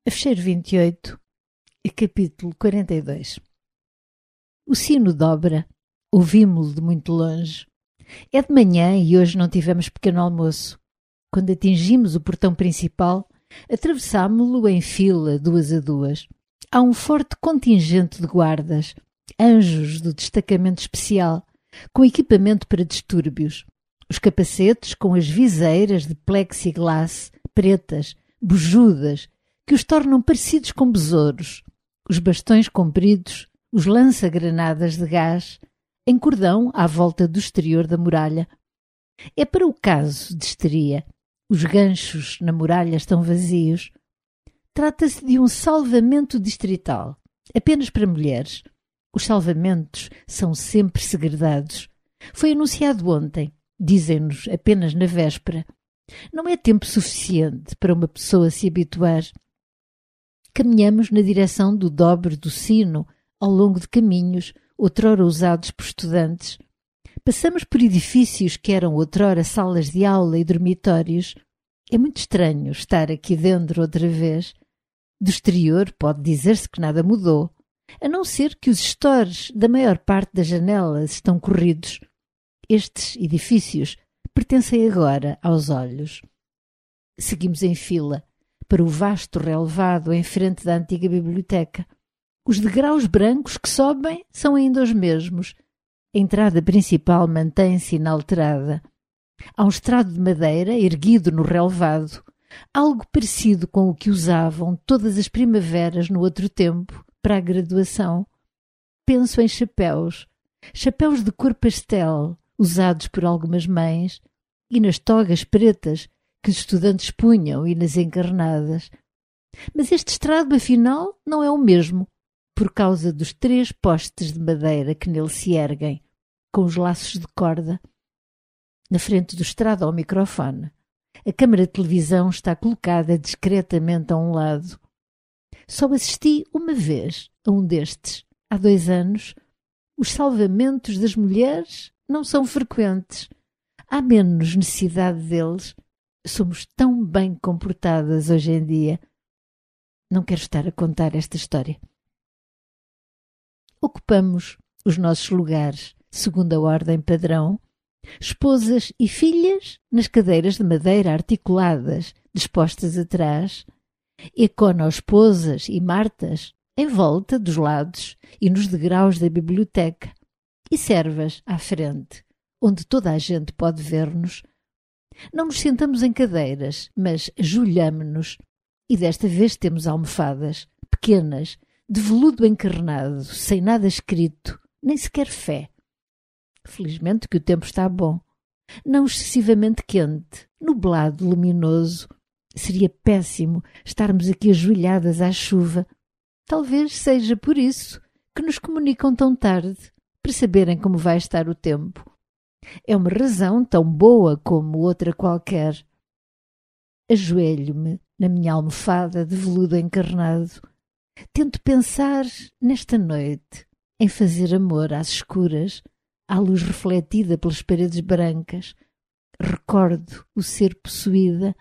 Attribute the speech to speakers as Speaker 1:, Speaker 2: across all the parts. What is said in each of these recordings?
Speaker 1: Fecheiro 28, capítulo 42. O sino dobra, ouvimo-lo de muito longe. É de manhã e hoje não tivemos pequeno almoço. Quando atingimos o portão principal, atravessámo-lo em fila, duas a duas. Há um forte contingente de guardas, anjos do destacamento especial, com equipamento para distúrbios. Os capacetes com as viseiras de plexiglass, pretas, bujudas, que os tornam parecidos com besouros, os bastões compridos, os lança-granadas de gás, em cordão à volta do exterior da muralha. É para o caso de histeria. Os ganchos na muralha estão vazios. Trata-se de um salvamento distrital, apenas para mulheres. Os salvamentos são sempre segredados. Foi anunciado ontem, dizem-nos apenas na véspera. Não é tempo suficiente para uma pessoa se habituar. Caminhamos na direção do dobre do sino, ao longo de caminhos, outrora usados por estudantes. Passamos por edifícios que eram outrora salas de aula e dormitórios. É muito estranho estar aqui dentro outra vez. Do exterior pode dizer-se que nada mudou, a não ser que os estores da maior parte das janelas estão corridos. Estes edifícios pertencem agora aos olhos. Seguimos em fila para o vasto relevado em frente da antiga biblioteca. Os degraus brancos que sobem são ainda os mesmos. A entrada principal mantém-se inalterada. Há um estrado de madeira erguido no relevado, algo parecido com o que usavam todas as primaveras no outro tempo, para a graduação. Penso em chapéus de cor pastel, usados por algumas mães, e nas togas pretas que os estudantes punham e nas encarnadas. Mas este estrado, afinal, não é o mesmo, por causa dos 3 postes de madeira que nele se erguem, com os laços de corda. Na frente do estrado há o microfone. A câmara de televisão está colocada discretamente a um lado. Só assisti uma vez a um destes, há 2 anos. Os salvamentos das mulheres não são frequentes. Há menos necessidade deles. Somos tão bem comportadas hoje em dia. Não quero estar a contar esta história. Ocupamos os nossos lugares, segundo a ordem padrão, esposas e filhas nas cadeiras de madeira articuladas, dispostas atrás, econosposas e martas em volta dos lados e nos degraus da biblioteca, e servas à frente, onde toda a gente pode ver-nos. Não nos sentamos em cadeiras, mas ajoelhamo-nos, e desta vez temos almofadas, pequenas, de veludo encarnado, sem nada escrito, nem sequer fé. Felizmente que o tempo está bom, não excessivamente quente, nublado, luminoso. Seria péssimo estarmos aqui ajoelhadas à chuva. Talvez seja por isso que nos comunicam tão tarde, para saberem como vai estar o tempo. É uma razão tão boa como outra qualquer. Ajoelho-me na minha almofada de veludo encarnado. Tento pensar nesta noite, em fazer amor às escuras, à luz refletida pelas paredes brancas. Recordo o ser possuída.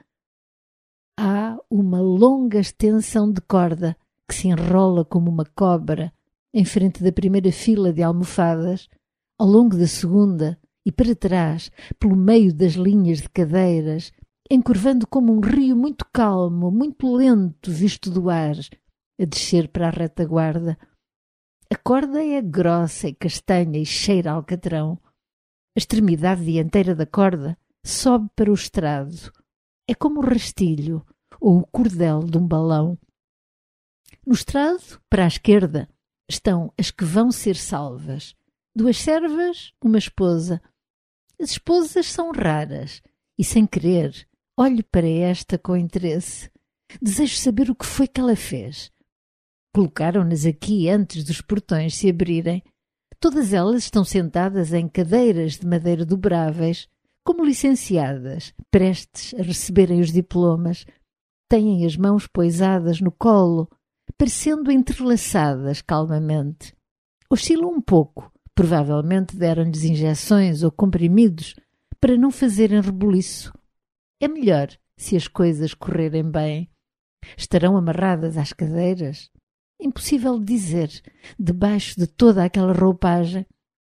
Speaker 1: Há uma longa extensão de corda que se enrola como uma cobra em frente da primeira fila de almofadas, ao longo da segunda e para trás, pelo meio das linhas de cadeiras, encurvando como um rio muito calmo, muito lento visto do ar, a descer para a retaguarda. A corda é grossa e castanha e cheira a alcatrão. A extremidade dianteira da corda sobe para o estrado. É como o rastilho ou o cordel de um balão. No estrado, para a esquerda, estão as que vão ser salvas. 2 servas, uma esposa. As esposas são raras e, sem querer, olho para esta com interesse. Desejo saber o que foi que ela fez. Colocaram-nas aqui antes dos portões se abrirem. Todas elas estão sentadas em cadeiras de madeira dobráveis, como licenciadas, prestes a receberem os diplomas. Têm as mãos poisadas no colo, parecendo entrelaçadas calmamente. Oscilam um pouco, provavelmente deram-lhes injeções ou comprimidos para não fazerem rebuliço. É melhor se as coisas correrem bem. Estarão amarradas às cadeiras? Impossível de dizer, debaixo de toda aquela roupagem.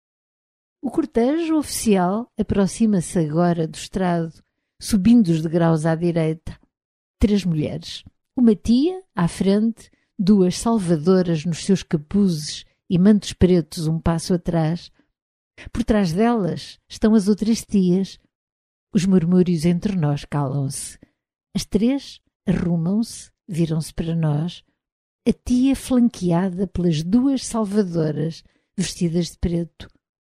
Speaker 1: O cortejo oficial aproxima-se agora do estrado, subindo os degraus à direita. 3 mulheres. Uma tia, à frente, 2 salvadoras nos seus capuzes e mantos pretos um passo atrás. Por trás delas estão as outras tias. Os murmúrios entre nós calam-se. As 3 arrumam-se, viram-se para nós. A tia flanqueada pelas 2 salvadoras, vestidas de preto.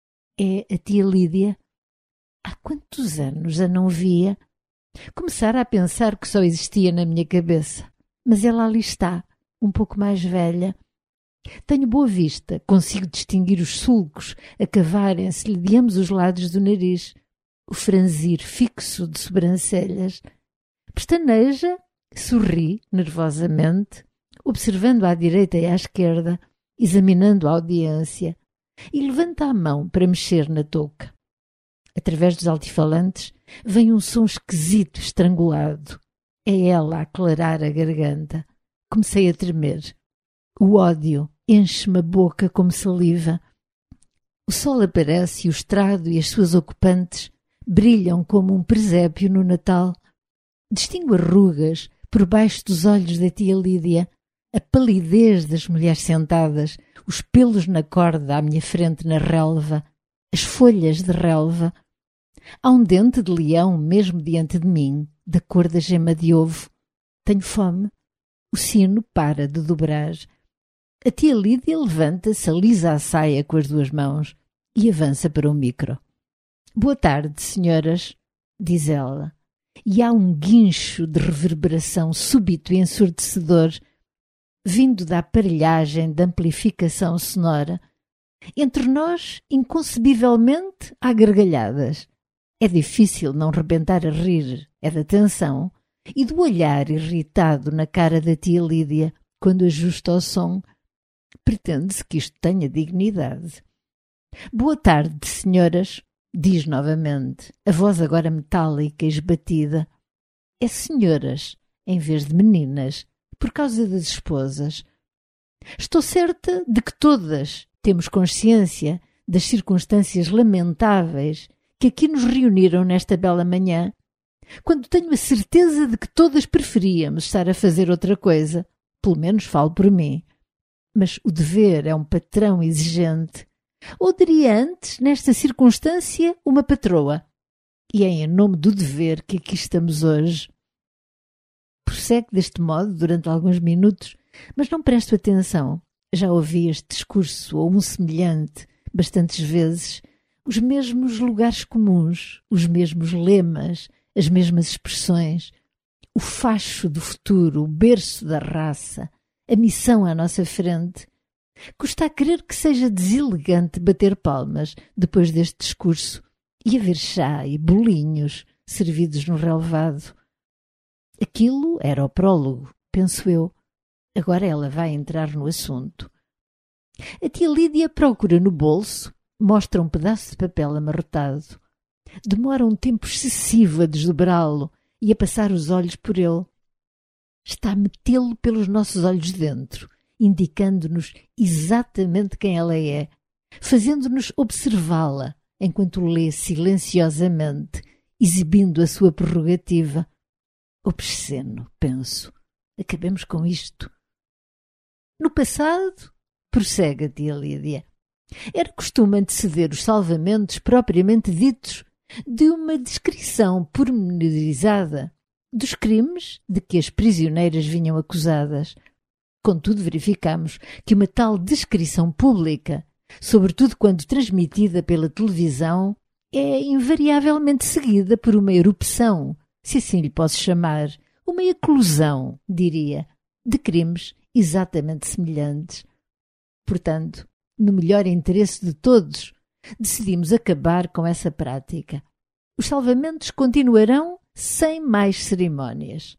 Speaker 1: É a tia Lídia. Há quantos anos a não via? Começara a pensar que só existia na minha cabeça. Mas ela ali está, um pouco mais velha. Tenho boa vista, consigo distinguir os sulcos a cavarem-se-lhe de ambos os lados do nariz, o franzir fixo de sobrancelhas. Pestaneja, sorri nervosamente, observando à direita e à esquerda, examinando a audiência, e levanta a mão para mexer na touca. Através dos altifalantes vem um som esquisito, estrangulado. É ela a aclarar a garganta. Comecei a tremer. O ódio enche-me a boca como saliva. O sol aparece e o estrado e as suas ocupantes brilham como um presépio no Natal. Distingo as rugas por baixo dos olhos da tia Lídia, a palidez das mulheres sentadas, os pelos na corda à minha frente na relva, as folhas de relva. Há um dente de leão mesmo diante de mim, da cor da gema de ovo. Tenho fome. O sino para de dobrar. A tia Lídia levanta-se, alisa a saia com as 2 mãos e avança para o micro. Boa tarde, senhoras, diz ela. E há um guincho de reverberação súbito e ensurdecedor, vindo da aparelhagem de amplificação sonora. Entre nós, inconcebivelmente, há gargalhadas. É difícil não rebentar a rir, é da tensão e do olhar irritado na cara da tia Lídia quando ajusta o som. Pretende-se que isto tenha dignidade. Boa tarde, senhoras, diz novamente, a voz agora metálica e esbatida. É senhoras, em vez de meninas, por causa das esposas. Estou certa de que todas temos consciência das circunstâncias lamentáveis que aqui nos reuniram nesta bela manhã, quando tenho a certeza de que todas preferíamos estar a fazer outra coisa, pelo menos falo por mim. Mas o dever é um patrão exigente, ou diria antes, nesta circunstância, uma patroa. E é em nome do dever que aqui estamos hoje. Prossegue deste modo durante alguns minutos, mas não presto atenção. Já ouvi este discurso, ou um semelhante, bastantes vezes, os mesmos lugares comuns, os mesmos lemas, as mesmas expressões, o facho do futuro, o berço da raça, a missão à nossa frente. Custa a crer que seja deselegante bater palmas depois deste discurso e haver chá e bolinhos servidos no relevado. Aquilo era o prólogo, penso eu. Agora ela vai entrar no assunto. A tia Lídia procura no bolso, mostra um pedaço de papel amarrotado. Demora um tempo excessivo a desdobrá-lo e a passar os olhos por ele. Está a metê-lo pelos nossos olhos dentro, indicando-nos exatamente quem ela é, fazendo-nos observá-la, enquanto lê silenciosamente, exibindo a sua prerrogativa. Obsceno, penso. Acabemos com isto. No passado, prossegue a tia Lídia, era costume anteceder os salvamentos propriamente ditos de uma descrição pormenorizada dos crimes de que as prisioneiras vinham acusadas. Contudo, verificamos que uma tal descrição pública, sobretudo quando transmitida pela televisão, é invariavelmente seguida por uma erupção, se assim lhe posso chamar, uma eclosão, diria, de crimes exatamente semelhantes. Portanto, no melhor interesse de todos, decidimos acabar com essa prática. Os salvamentos continuarão sem mais cerimónias.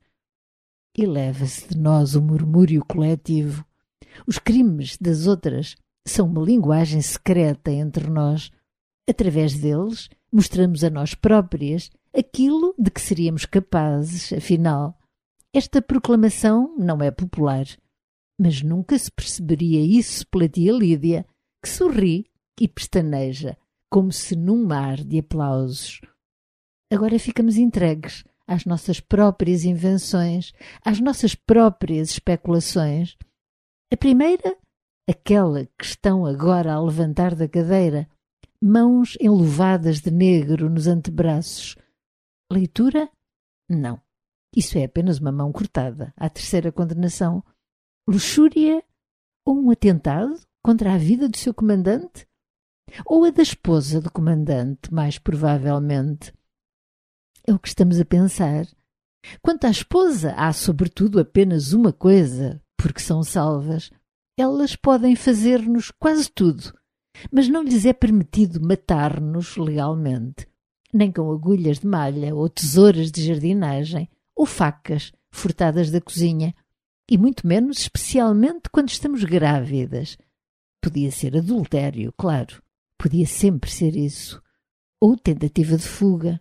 Speaker 1: Eleva-se de nós o murmúrio coletivo. Os crimes das outras são uma linguagem secreta entre nós. Através deles, mostramos a nós próprias aquilo de que seríamos capazes, afinal. Esta proclamação não é popular, mas nunca se perceberia isso pela tia Lídia, que sorri e pestaneja, como se num mar de aplausos. Agora ficamos entregues às nossas próprias invenções, às nossas próprias especulações. A primeira, aquela que estão agora a levantar da cadeira, mãos enluvadas de negro nos antebraços. Leitura? Não. Isso é apenas uma mão cortada, à terceira condenação. Luxúria ou um atentado contra a vida do seu comandante? Ou a da esposa do comandante, mais provavelmente? É o que estamos a pensar. Quanto à esposa, há sobretudo apenas uma coisa, porque são salvas. Elas podem fazer-nos quase tudo, mas não lhes é permitido matar-nos legalmente, nem com agulhas de malha ou tesouras de jardinagem ou facas furtadas da cozinha, e muito menos especialmente quando estamos grávidas. Podia ser adultério, claro, podia sempre ser isso, ou tentativa de fuga.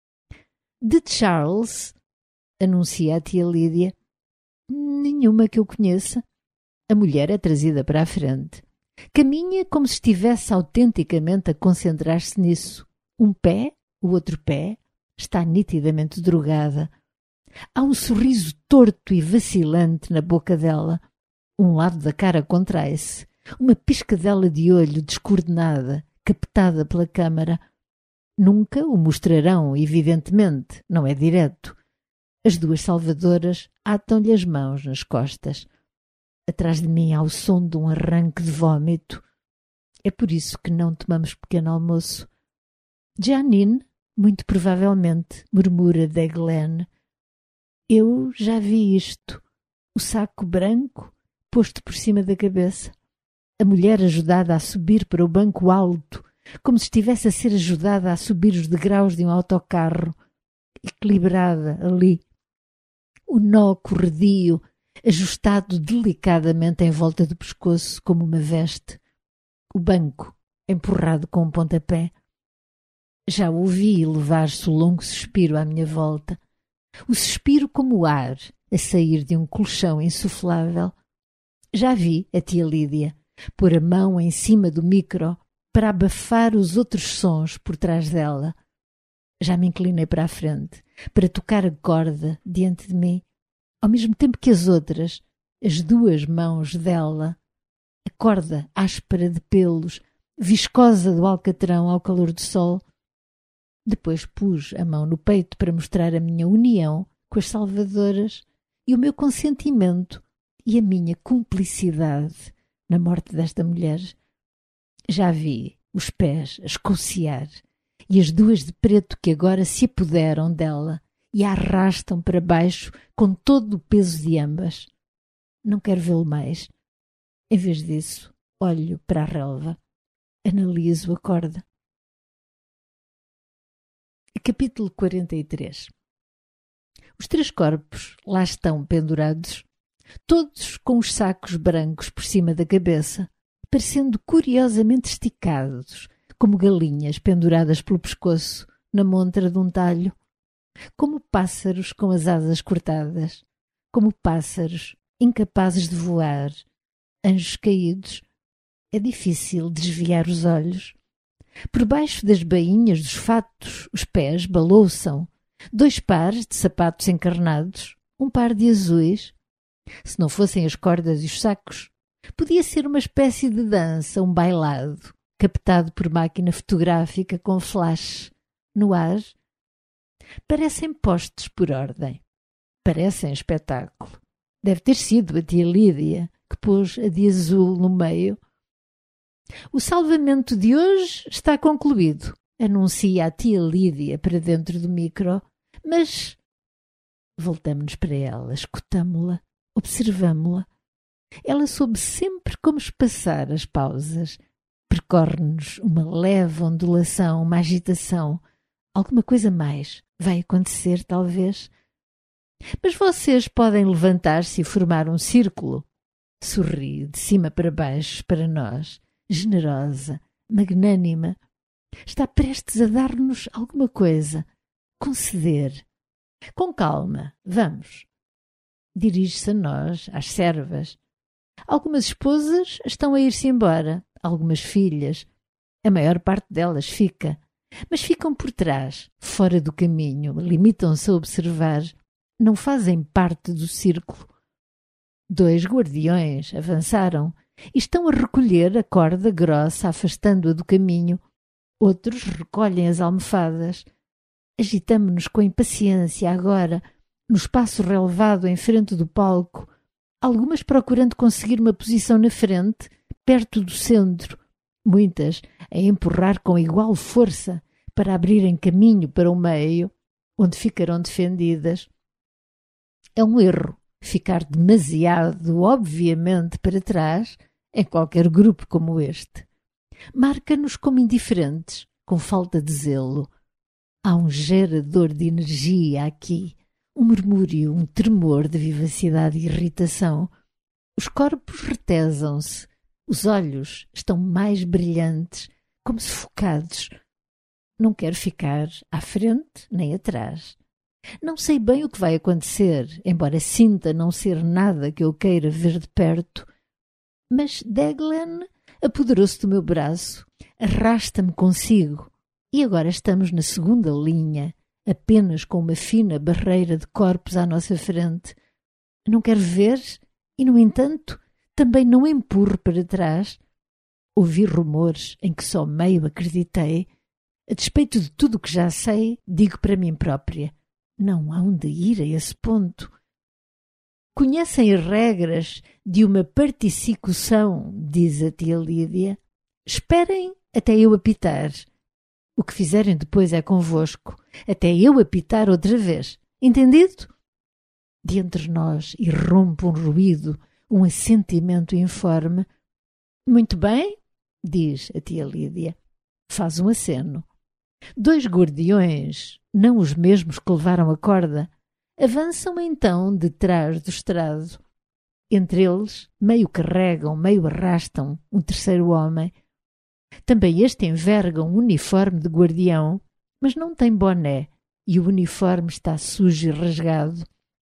Speaker 1: De Charles, anuncia a tia Lídia, nenhuma que eu conheça. A mulher é trazida para a frente. Caminha como se estivesse autenticamente a concentrar-se nisso. Um pé, o outro pé, está nitidamente drogada. Há um sorriso torto e vacilante na boca dela. Um lado da cara contrai-se. Uma piscadela de olho descoordenada, captada pela câmara. Nunca o mostrarão, evidentemente, não é direto. As duas salvadoras atam-lhe as mãos nas costas. Atrás de mim há o som de um arranque de vômito. É por isso que não tomamos pequeno almoço. Janine, muito provavelmente, murmura Deglen. Eu já vi isto. O saco branco posto por cima da cabeça. A mulher ajudada a subir para o banco alto, como se estivesse a ser ajudada a subir os degraus de um autocarro, equilibrada ali. O nó corredio, ajustado delicadamente em volta do pescoço como uma veste. O banco, empurrado com um pontapé. Já ouvi levar-se o longo suspiro à minha volta. O suspiro como o ar a sair de um colchão insuflável. Já vi a tia Lídia pôr a mão em cima do micro para abafar os outros sons por trás dela. Já me inclinei para a frente, para tocar a corda diante de mim, ao mesmo tempo que as outras, as duas mãos dela, a corda áspera de pelos, viscosa do alcatrão ao calor do sol. Depois pus a mão no peito para mostrar a minha união com as salvadoras e o meu consentimento e a minha cumplicidade na morte desta mulher. Já vi os pés a escociar e as duas de preto que agora se apoderam dela e a arrastam para baixo com todo o peso de ambas. Não quero vê-lo mais. Em vez disso, olho para a relva. Analiso a corda. Capítulo 43. Os três corpos lá estão pendurados, todos com os sacos brancos por cima da cabeça, parecendo curiosamente esticados, como galinhas penduradas pelo pescoço na montra de um talho, como pássaros com as asas cortadas, como pássaros incapazes de voar, anjos caídos. É difícil desviar os olhos. Por baixo das bainhas dos fatos, os pés balouçam. 2 pares de sapatos encarnados, um par de azuis. Se não fossem as cordas e os sacos, podia ser uma espécie de dança, um bailado, captado por máquina fotográfica com flash. No ar, parecem postos por ordem. Parecem espetáculo. Deve ter sido a tia Lídia que pôs a de azul no meio. O salvamento de hoje está concluído, anuncia a tia Lídia para dentro do micro, mas voltamo-nos para ela, escutamo-la, observamo-la. Ela soube sempre como espaçar as pausas, percorre-nos uma leve ondulação, uma agitação, alguma coisa mais vai acontecer, talvez. Mas vocês podem levantar-se e formar um círculo. Sorri de cima para baixo para nós. Generosa, magnânima, está prestes a dar-nos alguma coisa, conceder. Com calma, vamos. Dirige-se a nós, às servas. Algumas esposas estão a ir-se embora, algumas filhas. A maior parte delas fica, mas ficam por trás, fora do caminho, limitam-se a observar, não fazem parte do círculo. 2 guardiões avançaram e estão a recolher a corda grossa, afastando-a do caminho. Outros recolhem as almofadas. Agitamo-nos com impaciência agora, no espaço relevado em frente do palco, algumas procurando conseguir uma posição na frente, perto do centro, muitas a empurrar com igual força para abrirem caminho para o meio, onde ficarão defendidas. É um erro ficar demasiado, obviamente, para trás em qualquer grupo como este. Marca-nos como indiferentes, com falta de zelo. Há um gerador de energia aqui, um murmúrio, um tremor de vivacidade e irritação. Os corpos retesam-se, os olhos estão mais brilhantes, como se focados. Não quero ficar à frente nem atrás. Não sei bem o que vai acontecer, embora sinta não ser nada que eu queira ver de perto. Mas Deglen apoderou-se do meu braço, arrasta-me consigo, e agora estamos na segunda linha, apenas com uma fina barreira de corpos à nossa frente. Não quero ver e, no entanto, também não empurro para trás. Ouvi rumores em que só meio acreditei. A despeito de tudo o que já sei, digo para mim própria, não há onde ir a esse ponto. Conhecem as regras de uma particicução, diz a tia Lídia. Esperem até eu apitar. O que fizerem depois é convosco, até eu apitar outra vez. Entendido? De entre nós irrompe um ruído, um assentimento informe. Muito bem, diz a tia Lídia. Faz um aceno. 2 guardiões, não os mesmos que levaram a corda, avançam então detrás do estrado. Entre eles, meio carregam, meio arrastam um terceiro homem. Também este enverga um uniforme de guardião, mas não tem boné e o uniforme está sujo e rasgado.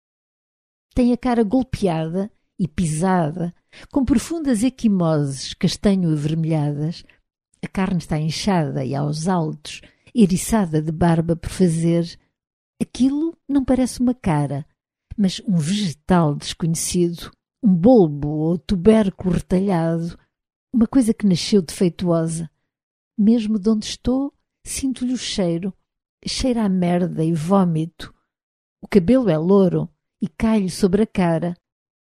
Speaker 1: Tem a cara golpeada e pisada, com profundas equimoses castanho-avermelhadas. A carne está inchada e aos altos, eriçada de barba por fazer. Aquilo não parece uma cara, mas um vegetal desconhecido, um bulbo ou tubérculo retalhado, uma coisa que nasceu defeituosa. Mesmo de onde estou, sinto-lhe o cheiro. Cheira a merda e vômito. O cabelo é louro e cai-lhe sobre a cara.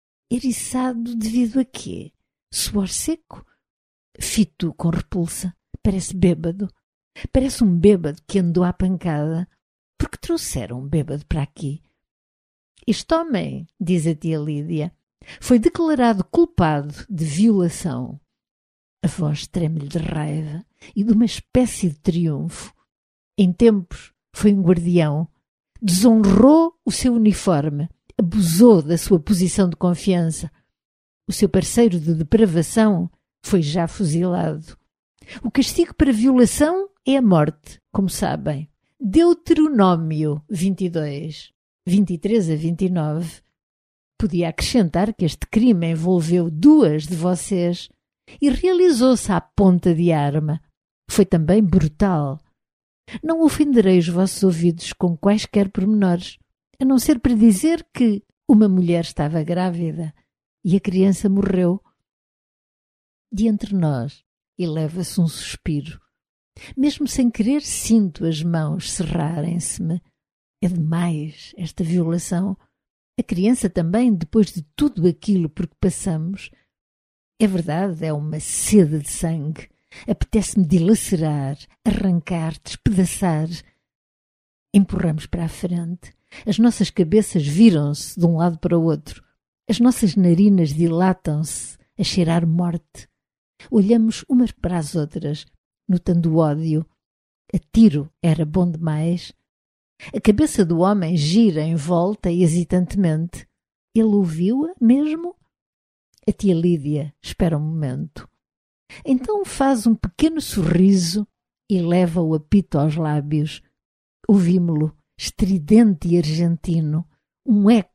Speaker 1: Eriçado devido a quê? Suor seco? Fito com repulsa. Parece bêbado. Parece um bêbado que andou à pancada. Por que trouxeram um bêbado para aqui? Este homem, diz a tia Lídia, foi declarado culpado de violação. A voz treme-lhe de raiva e de uma espécie de triunfo. Em tempos foi um guardião. Desonrou o seu uniforme. Abusou da sua posição de confiança. O seu parceiro de depravação foi já fuzilado. O castigo para violação é a morte, como sabem. Deuteronômio 22, 23 a 29. Podia acrescentar que este crime envolveu 2 de vocês e realizou-se à ponta de arma. Foi também brutal. Não ofenderei os vossos ouvidos com quaisquer pormenores, a não ser para dizer que uma mulher estava grávida e a criança morreu. De entre nós eleva-se um suspiro. Mesmo sem querer, sinto as mãos cerrarem-se-me. É demais esta violação. A criança também, depois de tudo aquilo por que passamos. É verdade, é uma sede de sangue. Apetece-me dilacerar, arrancar, despedaçar. Empurramos para a frente. As nossas cabeças viram-se de um lado para o outro. As nossas narinas dilatam-se a cheirar morte. Olhamos umas para as outras, notando o ódio. A tiro era bom demais. A cabeça do homem gira em volta hesitantemente. Ele ouviu-a mesmo? A tia Lídia espera um momento. Então faz um pequeno sorriso e leva o apito aos lábios. Ouvimo-lo, estridente e argentino, um eco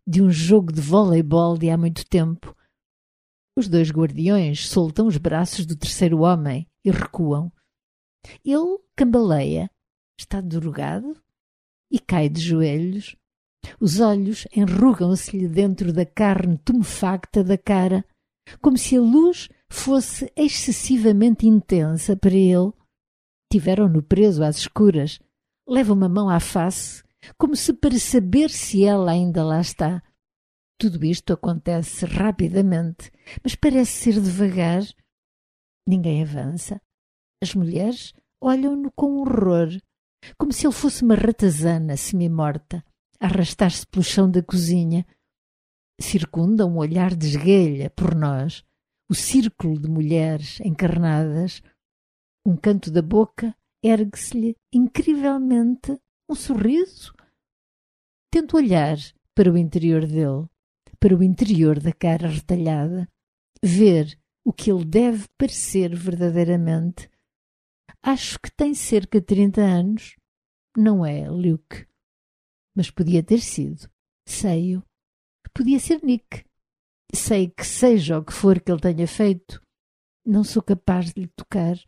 Speaker 1: de um jogo de voleibol de há muito tempo. Os dois guardiões soltam os braços do terceiro homem e recuam. Ele cambaleia, está drogado e cai de joelhos. Os olhos enrugam-se-lhe dentro da carne tumefacta da cara, como se a luz fosse excessivamente intensa para ele. Tiveram-no preso às escuras. Leva uma mão à face, como se para saber se ela ainda lá está. Tudo isto acontece rapidamente, mas parece ser devagar. Ninguém avança. As mulheres olham-no com horror, como se ele fosse uma ratazana semi-morta, a arrastar-se pelo chão da cozinha. Circunda um olhar de esguelha por nós, o círculo de mulheres encarnadas. Um canto da boca ergue-se-lhe incrivelmente um sorriso. Tento olhar para o interior dele, para o interior da cara retalhada, ver o que ele deve parecer verdadeiramente. Acho que tem cerca de 30 anos. Não é Luke. Mas podia ter sido. Sei-o. Podia ser Nick. Sei que seja o que for que ele tenha feito, não sou capaz de lhe tocar.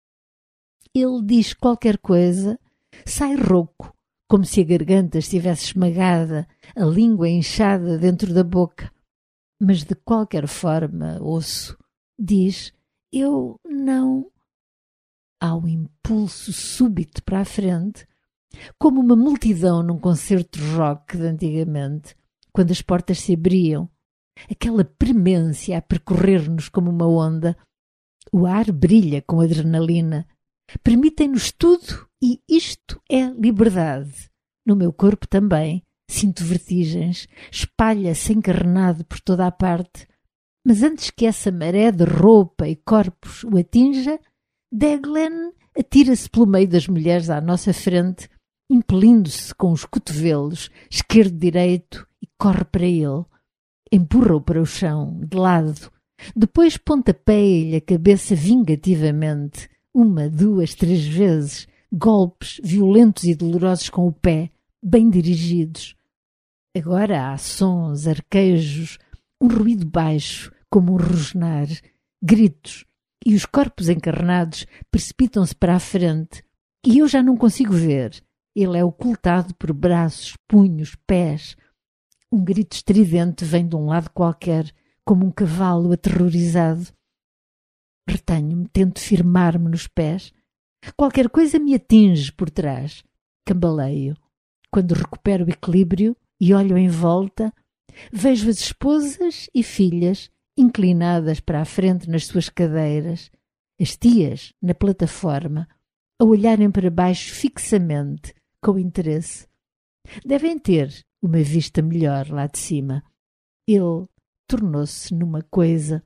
Speaker 1: Ele diz qualquer coisa, sai rouco, como se a garganta estivesse esmagada, a língua inchada dentro da boca. Mas de qualquer forma, ouço, diz, eu não... Há um impulso súbito para a frente, como uma multidão num concerto de rock de antigamente, quando as portas se abriam, aquela premência a percorrer-nos como uma onda. O ar brilha com adrenalina. Permitem-nos tudo e isto é liberdade. No meu corpo também sinto vertigens, espalha-se encarnado por toda a parte. Mas antes que essa maré de roupa e corpos o atinja, Deglen atira-se pelo meio das mulheres à nossa frente, impelindo-se com os cotovelos, esquerdo-direito, e corre para ele. Empurra-o para o chão, de lado. Depois pontapeia-lhe a cabeça vingativamente, 1, 2, 3 vezes, golpes violentos e dolorosos com o pé, bem dirigidos. Agora há sons, arquejos, um ruído baixo, como um rosnar, gritos, e os corpos encarnados precipitam-se para a frente, e eu já não consigo ver. Ele é ocultado por braços, punhos, pés. Um grito estridente vem de um lado qualquer, como um cavalo aterrorizado. Retenho-me, tento firmar-me nos pés. Qualquer coisa me atinge por trás. Cambaleio. Quando recupero o equilíbrio e olho em volta, vejo as esposas e filhas inclinadas para a frente nas suas cadeiras, as tias na plataforma, a olharem para baixo fixamente, com interesse. Devem ter uma vista melhor lá de cima. Ele tornou-se numa coisa.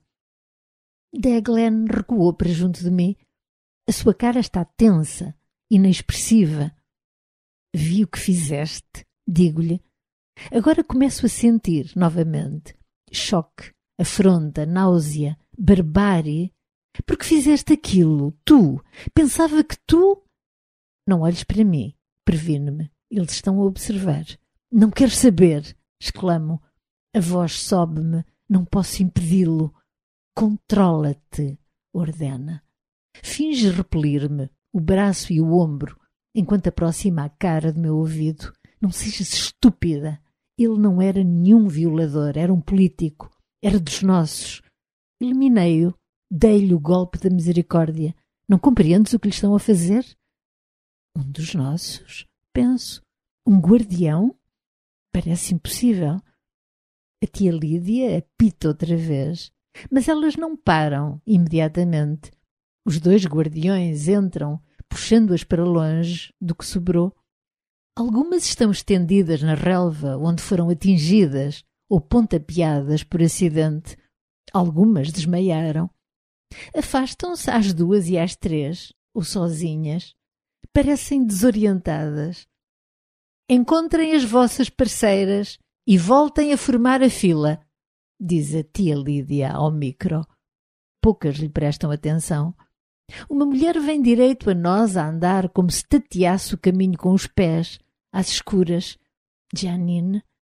Speaker 1: Deglen recuou para junto de mim. A sua cara está tensa, inexpressiva. Vi o que fizeste, digo-lhe. Agora começo a sentir, novamente, choque, afronta, náusea, barbárie. Por que fizeste aquilo? Tu? Pensava que tu... Não olhes para mim, previne-me. Eles estão a observar. Não quero saber, exclamo. A voz sobe-me, não posso impedi-lo. Controla-te, ordena. Finge repelir-me, o braço e o ombro, enquanto aproxima a cara do meu ouvido. Não sejas estúpida. Ele não era nenhum violador, era um político. Era dos nossos. Eliminei-o, dei-lhe o golpe da misericórdia. Não compreendes o que lhe estão a fazer? Um dos nossos? Penso. Um guardião? Parece impossível. A tia Lídia apita outra vez. Mas elas não param imediatamente. Os 2 guardiões entram, puxando-as para longe do que sobrou. Algumas estão estendidas na relva onde foram atingidas ou pontapeadas por acidente. Algumas desmaiaram. Afastam-se às 2 e às 3, ou sozinhas. Parecem desorientadas. Encontrem as vossas parceiras e voltem a formar a fila, diz a tia Lídia ao micro. Poucas lhe prestam atenção. Uma mulher vem direito a nós a andar como se tateasse o caminho com os pés, às escuras. Janine.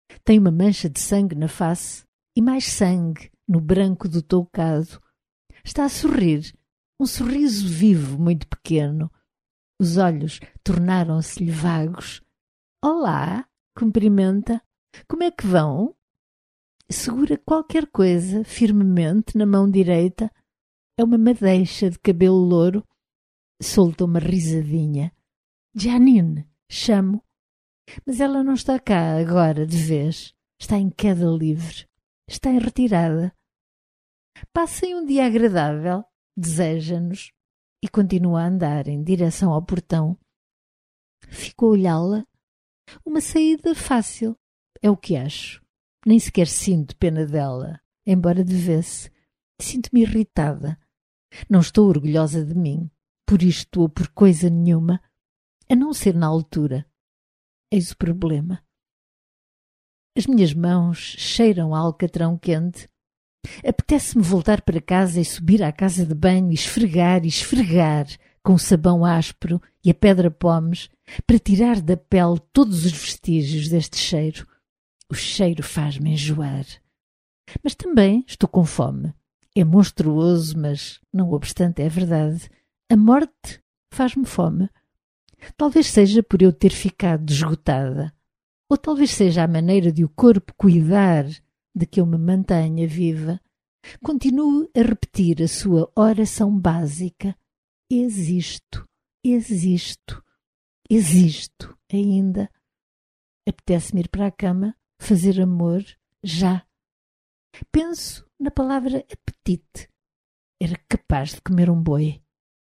Speaker 1: Tem uma mancha de sangue na face e mais sangue no branco do toucado. Está a sorrir, um sorriso vivo, muito pequeno. Os olhos tornaram-se-lhe vagos. Olá, cumprimenta. Como é que vão? Segura qualquer coisa firmemente na mão direita. É uma madeixa de cabelo louro. Solta uma risadinha. Janine, chamo. Mas ela não está cá agora de vez. Está em queda livre. Está em retirada. Passem um dia agradável, deseja-nos, e continua a andar em direção ao portão. Fico a olhá-la. Uma saída fácil, é o que acho. Nem sequer sinto pena dela, embora devesse. Sinto-me irritada. Não estou orgulhosa de mim, por isto ou por coisa nenhuma, a não ser na altura. Eis o problema. As minhas mãos cheiram a alcatrão quente. Apetece-me voltar para casa e subir à casa de banho e esfregar com o sabão áspero e a pedra-pomes para tirar da pele todos os vestígios deste cheiro. O cheiro faz-me enjoar. Mas também estou com fome. É monstruoso, mas, não obstante, é verdade. A morte faz-me fome. Talvez seja por eu ter ficado esgotada. Ou talvez seja a maneira de o corpo cuidar de que eu me mantenha viva. Continuo a repetir a sua oração básica. Existo, existo, existo ainda. Apetece-me ir para a cama, fazer amor, já. Penso na palavra apetite. Era capaz de comer um boi.